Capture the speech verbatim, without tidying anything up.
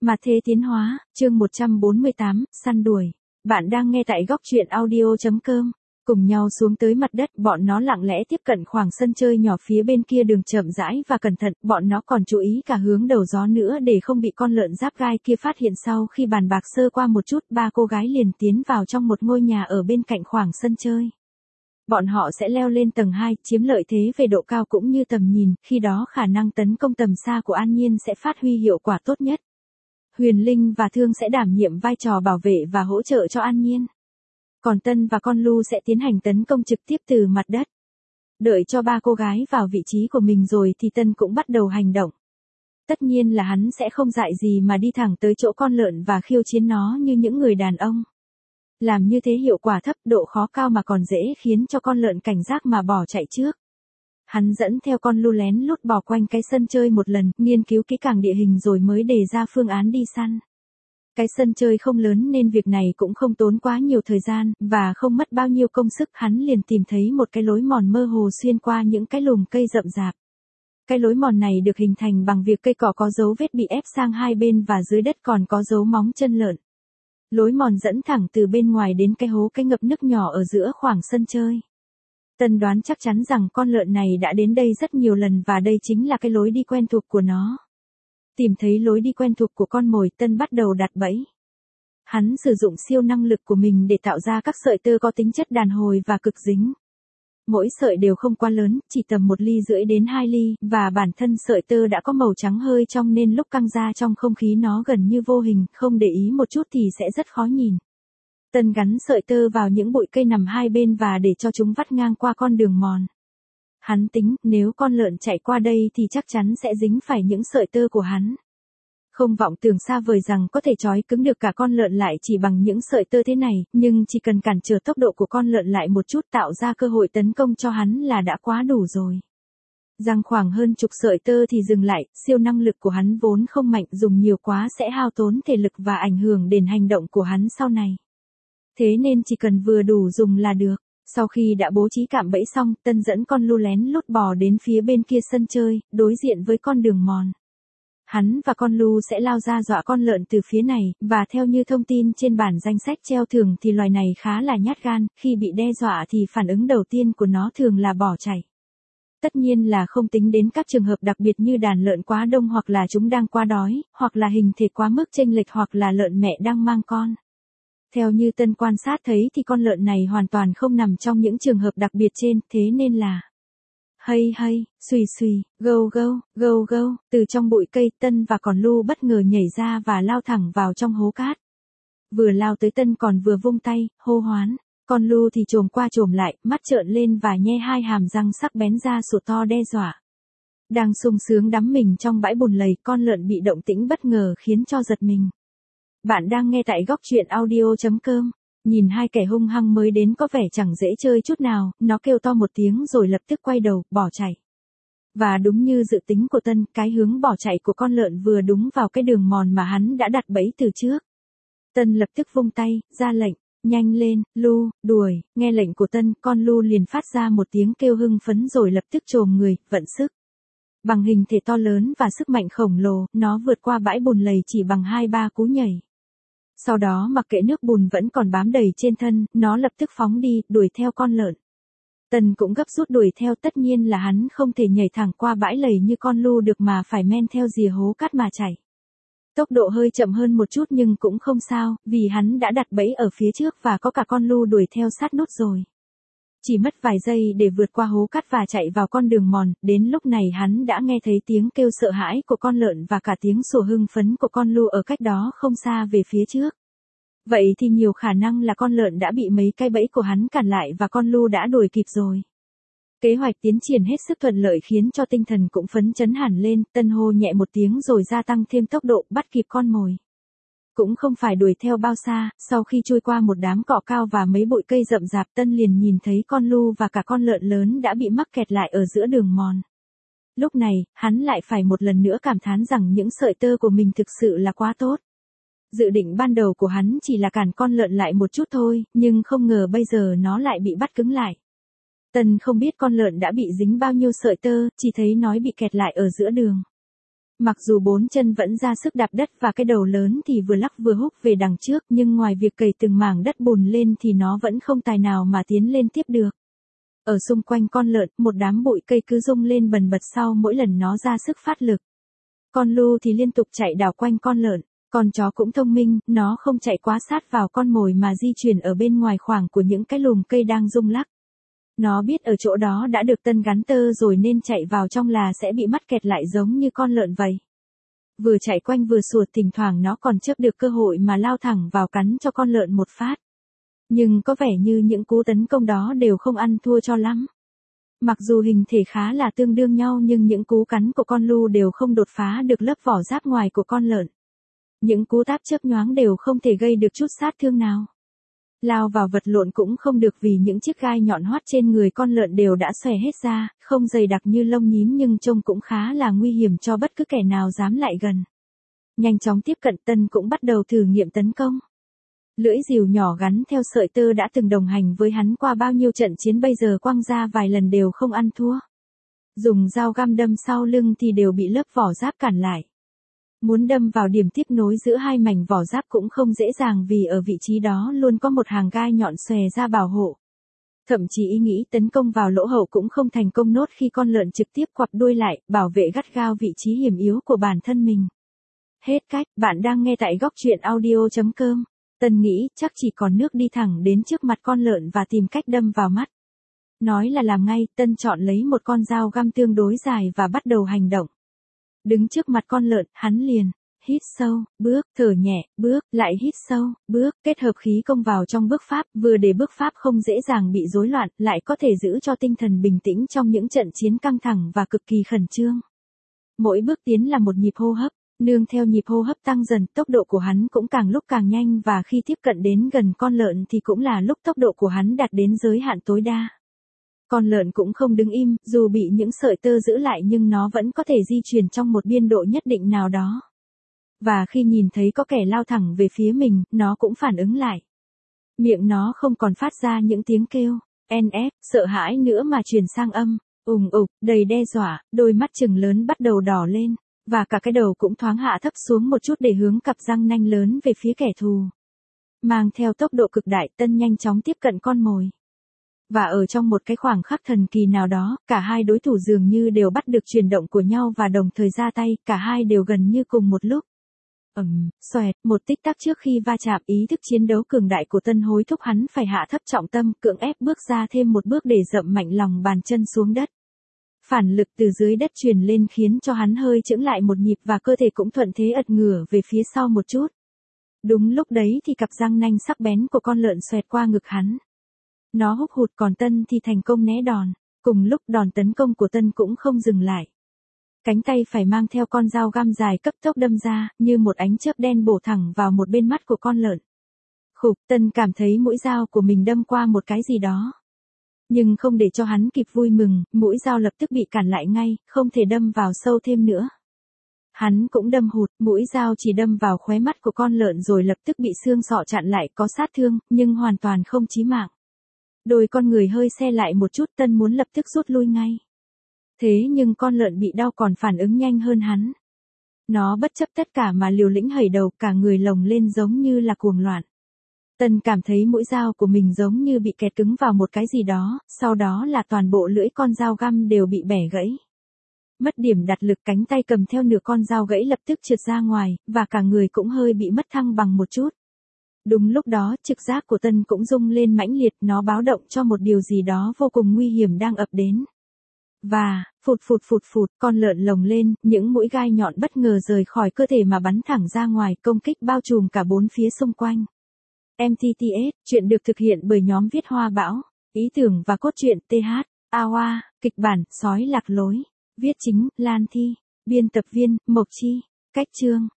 Mà thế tiến hóa, chương một trăm bốn mươi tám, săn đuổi. Bạn đang nghe tại góc truyện audio chấm com. Cùng nhau xuống tới mặt đất, bọn nó lặng lẽ tiếp cận khoảng sân chơi nhỏ phía bên kia đường chậm rãi và cẩn thận, bọn nó còn chú ý cả hướng đầu gió nữa để không bị con lợn giáp gai kia phát hiện. Sau khi bàn bạc sơ qua một chút, ba cô gái liền tiến vào trong một ngôi nhà ở bên cạnh khoảng sân chơi. Bọn họ sẽ leo lên tầng hai, chiếm lợi thế về độ cao cũng như tầm nhìn, khi đó khả năng tấn công tầm xa của An Nhiên sẽ phát huy hiệu quả tốt nhất. Huyền Linh và Thương sẽ đảm nhiệm vai trò bảo vệ và hỗ trợ cho An Nhiên. Còn Tân và con Lu sẽ tiến hành tấn công trực tiếp từ mặt đất. Đợi cho ba cô gái vào vị trí của mình rồi thì Tân cũng bắt đầu hành động. Tất nhiên là hắn sẽ không dại gì mà đi thẳng tới chỗ con lợn và khiêu chiến nó như những người đàn ông. Làm như thế hiệu quả thấp, độ khó cao mà còn dễ khiến cho con lợn cảnh giác mà bỏ chạy trước. Hắn dẫn theo con Lu lén lút bò quanh cái sân chơi một lần, nghiên cứu kỹ càng địa hình rồi mới đề ra phương án đi săn. Cái sân chơi không lớn nên việc này cũng không tốn quá nhiều thời gian, và không mất bao nhiêu công sức. Hắn liền tìm thấy một cái lối mòn mơ hồ xuyên qua những cái lùm cây rậm rạp. Cái lối mòn này được hình thành bằng việc cây cỏ có dấu vết bị ép sang hai bên và dưới đất còn có dấu móng chân lợn. Lối mòn dẫn thẳng từ bên ngoài đến cái hố cái ngập nước nhỏ ở giữa khoảng sân chơi. Tân đoán chắc chắn rằng con lợn này đã đến đây rất nhiều lần và đây chính là cái lối đi quen thuộc của nó. Tìm thấy lối đi quen thuộc của con mồi, Tân bắt đầu đặt bẫy. Hắn sử dụng siêu năng lực của mình để tạo ra các sợi tơ có tính chất đàn hồi và cực dính. Mỗi sợi đều không quá lớn, chỉ tầm một ly rưỡi đến hai ly, và bản thân sợi tơ đã có màu trắng hơi trong nên lúc căng ra trong không khí nó gần như vô hình, không để ý một chút thì sẽ rất khó nhìn. Tân gắn sợi tơ vào những bụi cây nằm hai bên và để cho chúng vắt ngang qua con đường mòn. Hắn tính, nếu con lợn chạy qua đây thì chắc chắn sẽ dính phải những sợi tơ của hắn. Không vọng tưởng xa vời rằng có thể trói cứng được cả con lợn lại chỉ bằng những sợi tơ thế này, nhưng chỉ cần cản trở tốc độ của con lợn lại một chút tạo ra cơ hội tấn công cho hắn là đã quá đủ rồi. Giăng khoảng hơn chục sợi tơ thì dừng lại, siêu năng lực của hắn vốn không mạnh, dùng nhiều quá sẽ hao tốn thể lực và ảnh hưởng đến hành động của hắn sau này. Thế nên chỉ cần vừa đủ dùng là được. Sau khi đã bố trí cạm bẫy xong, Tân dẫn con Lu lén lút bò đến phía bên kia sân chơi, đối diện với con đường mòn. Hắn và con Lu sẽ lao ra dọa con lợn từ phía này, và theo như thông tin trên bản danh sách treo thưởng thì loài này khá là nhát gan, khi bị đe dọa thì phản ứng đầu tiên của nó thường là bỏ chạy. Tất nhiên là không tính đến các trường hợp đặc biệt như đàn lợn quá đông hoặc là chúng đang quá đói, hoặc là hình thể quá mức chênh lệch hoặc là lợn mẹ đang mang con. Theo như Tân quan sát thấy thì con lợn này hoàn toàn không nằm trong những trường hợp đặc biệt trên, thế nên là... Hay hay, xùy xùy, gâu gâu, gâu gâu, từ trong bụi cây Tân và còn Lu bất ngờ nhảy ra và lao thẳng vào trong hố cát. Vừa lao tới Tân còn vừa vung tay, hô hoán, con Lu thì chồm qua chồm lại, mắt trợn lên và nhe hai hàm răng sắc bén ra sụt to đe dọa. Đang sung sướng đắm mình trong bãi bùn lầy, con lợn bị động tĩnh bất ngờ khiến cho giật mình. Bạn đang nghe tại góc truyện audio chấm com. Nhìn hai kẻ hung hăng mới đến có vẻ chẳng dễ chơi chút nào, nó kêu to một tiếng rồi lập tức quay đầu, bỏ chạy. Và đúng như dự tính của Tân, cái hướng bỏ chạy của con lợn vừa đúng vào cái đường mòn mà hắn đã đặt bẫy từ trước. Tân lập tức vung tay, ra lệnh, nhanh lên, Lu, đuổi, nghe lệnh của Tân, con Lu liền phát ra một tiếng kêu hưng phấn rồi lập tức chồm người, vận sức. Bằng hình thể to lớn và sức mạnh khổng lồ, nó vượt qua bãi bùn lầy chỉ bằng hai ba cú nhảy. Sau đó mặc kệ nước bùn vẫn còn bám đầy trên thân, nó lập tức phóng đi, đuổi theo con lợn. Tân cũng gấp rút đuổi theo, tất nhiên là hắn không thể nhảy thẳng qua bãi lầy như con Lu được mà phải men theo rìa hố cát mà chạy. Tốc độ hơi chậm hơn một chút nhưng cũng không sao, vì hắn đã đặt bẫy ở phía trước và có cả con Lu đuổi theo sát nút rồi. Chỉ mất vài giây để vượt qua hố cát và chạy vào con đường mòn, đến lúc này hắn đã nghe thấy tiếng kêu sợ hãi của con lợn và cả tiếng sủa hưng phấn của con Lu ở cách đó không xa về phía trước. Vậy thì nhiều khả năng là con lợn đã bị mấy cái bẫy của hắn cản lại và con Lu đã đuổi kịp rồi. Kế hoạch tiến triển hết sức thuận lợi khiến cho tinh thần cũng phấn chấn hẳn lên, Tân hô nhẹ một tiếng rồi gia tăng thêm tốc độ bắt kịp con mồi. Cũng không phải đuổi theo bao xa, sau khi trôi qua một đám cỏ cao và mấy bụi cây rậm rạp Tân liền nhìn thấy con Lu và cả con lợn lớn đã bị mắc kẹt lại ở giữa đường mòn. Lúc này, hắn lại phải một lần nữa cảm thán rằng những sợi tơ của mình thực sự là quá tốt. Dự định ban đầu của hắn chỉ là cản con lợn lại một chút thôi, nhưng không ngờ bây giờ nó lại bị bắt cứng lại. Tân không biết con lợn đã bị dính bao nhiêu sợi tơ, chỉ thấy nó bị kẹt lại ở giữa đường. Mặc dù bốn chân vẫn ra sức đạp đất và cái đầu lớn thì vừa lắc vừa húc về đằng trước, nhưng ngoài việc cày từng mảng đất bùn lên thì nó vẫn không tài nào mà tiến lên tiếp được. Ở xung quanh con lợn, một đám bụi cây cứ rung lên bần bật sau mỗi lần nó ra sức phát lực. Con lu thì liên tục chạy đảo quanh con lợn, con chó cũng thông minh, nó không chạy quá sát vào con mồi mà di chuyển ở bên ngoài khoảng của những cái lùm cây đang rung lắc. Nó biết ở chỗ đó đã được Tân gắn tơ rồi nên chạy vào trong là sẽ bị mắc kẹt lại giống như con lợn vậy. Vừa chạy quanh vừa sủa, thỉnh thoảng nó còn chớp được cơ hội mà lao thẳng vào cắn cho con lợn một phát. Nhưng có vẻ như những cú tấn công đó đều không ăn thua cho lắm. Mặc dù hình thể khá là tương đương nhau nhưng những cú cắn của con lu đều không đột phá được lớp vỏ giáp ngoài của con lợn. Những cú táp chớp nhoáng đều không thể gây được chút sát thương nào. Lao vào vật lộn cũng không được vì những chiếc gai nhọn hoắt trên người con lợn đều đã xòe hết ra, không dày đặc như lông nhím nhưng trông cũng khá là nguy hiểm cho bất cứ kẻ nào dám lại gần. Nhanh chóng tiếp cận, Tân cũng bắt đầu thử nghiệm tấn công. Lưỡi rìu nhỏ gắn theo sợi tơ đã từng đồng hành với hắn qua bao nhiêu trận chiến bây giờ quăng ra vài lần đều không ăn thua. Dùng dao găm đâm sau lưng thì đều bị lớp vỏ giáp cản lại. Muốn đâm vào điểm tiếp nối giữa hai mảnh vỏ giáp cũng không dễ dàng vì ở vị trí đó luôn có một hàng gai nhọn xòe ra bảo hộ. Thậm chí ý nghĩ tấn công vào lỗ hậu cũng không thành công nốt khi con lợn trực tiếp quặp đuôi lại, bảo vệ gắt gao vị trí hiểm yếu của bản thân mình. Hết cách, bạn đang nghe tại góc truyện audio chấm com. Tân nghĩ chắc chỉ còn nước đi thẳng đến trước mặt con lợn và tìm cách đâm vào mắt. Nói là làm ngay, Tân chọn lấy một con dao găm tương đối dài và bắt đầu hành động. Đứng trước mặt con lợn, hắn liền hít sâu, bước, thở nhẹ, bước, lại hít sâu, bước, kết hợp khí công vào trong bước pháp, vừa để bước pháp không dễ dàng bị rối loạn, lại có thể giữ cho tinh thần bình tĩnh trong những trận chiến căng thẳng và cực kỳ khẩn trương. Mỗi bước tiến là một nhịp hô hấp, nương theo nhịp hô hấp tăng dần, tốc độ của hắn cũng càng lúc càng nhanh và khi tiếp cận đến gần con lợn thì cũng là lúc tốc độ của hắn đạt đến giới hạn tối đa. Con lợn cũng không đứng im, dù bị những sợi tơ giữ lại nhưng nó vẫn có thể di chuyển trong một biên độ nhất định nào đó. Và khi nhìn thấy có kẻ lao thẳng về phía mình, nó cũng phản ứng lại. Miệng nó không còn phát ra những tiếng kêu, en ép, sợ hãi nữa mà chuyển sang âm, ùng ục, đầy đe dọa, đôi mắt trừng lớn bắt đầu đỏ lên, và cả cái đầu cũng thoáng hạ thấp xuống một chút để hướng cặp răng nanh lớn về phía kẻ thù. Mang theo tốc độ cực đại, Tân nhanh chóng tiếp cận con mồi. Và ở trong một cái khoảng khắc thần kỳ nào đó, cả hai đối thủ dường như đều bắt được chuyển động của nhau và đồng thời ra tay, cả hai đều gần như cùng một lúc. Ầm, xoẹt, một tích tắc trước khi va chạm, ý thức chiến đấu cường đại của Tân hối thúc hắn phải hạ thấp trọng tâm, cưỡng ép bước ra thêm một bước để dậm mạnh lòng bàn chân xuống đất. Phản lực từ dưới đất truyền lên khiến cho hắn hơi chững lại một nhịp và cơ thể cũng thuận thế ật ngửa về phía sau một chút. Đúng lúc đấy thì cặp răng nanh sắc bén của con lợn xoẹt qua ngực hắn. Nó húc hụt, còn Tân thì thành công né đòn. Cùng lúc đòn tấn công của Tân cũng không dừng lại. Cánh tay phải mang theo con dao găm dài cấp tốc đâm ra, như một ánh chớp đen bổ thẳng vào một bên mắt của con lợn. Khục, Tân cảm thấy mũi dao của mình đâm qua một cái gì đó. Nhưng không để cho hắn kịp vui mừng, mũi dao lập tức bị cản lại ngay, không thể đâm vào sâu thêm nữa. Hắn cũng đâm hụt, mũi dao chỉ đâm vào khóe mắt của con lợn rồi lập tức bị xương sọ chặn lại, có sát thương, nhưng hoàn toàn không chí mạng. Đôi con người hơi se lại một chút, Tân muốn lập tức rút lui ngay. Thế nhưng con lợn bị đau còn phản ứng nhanh hơn hắn. Nó bất chấp tất cả mà liều lĩnh hẩy đầu, cả người lồng lên giống như là cuồng loạn. Tân cảm thấy mũi dao của mình giống như bị kẹt cứng vào một cái gì đó, sau đó là toàn bộ lưỡi con dao găm đều bị bẻ gãy. Mất điểm đặt lực, cánh tay cầm theo nửa con dao gãy lập tức trượt ra ngoài, và cả người cũng hơi bị mất thăng bằng một chút. Đúng lúc đó, trực giác của Tân cũng rung lên mãnh liệt, nó báo động cho một điều gì đó vô cùng nguy hiểm đang ập đến. Và, phụt phụt phụt phụt, con lợn lồng lên, những mũi gai nhọn bất ngờ rời khỏi cơ thể mà bắn thẳng ra ngoài, công kích bao trùm cả bốn phía xung quanh. em tê tê ét, chuyện được thực hiện bởi nhóm viết Hoa Bão, ý tưởng và cốt truyện tê hát, a o a, kịch bản, Sói Lạc Lối, viết chính, Lan Thi, biên tập viên, Mộc Chi, cách chương.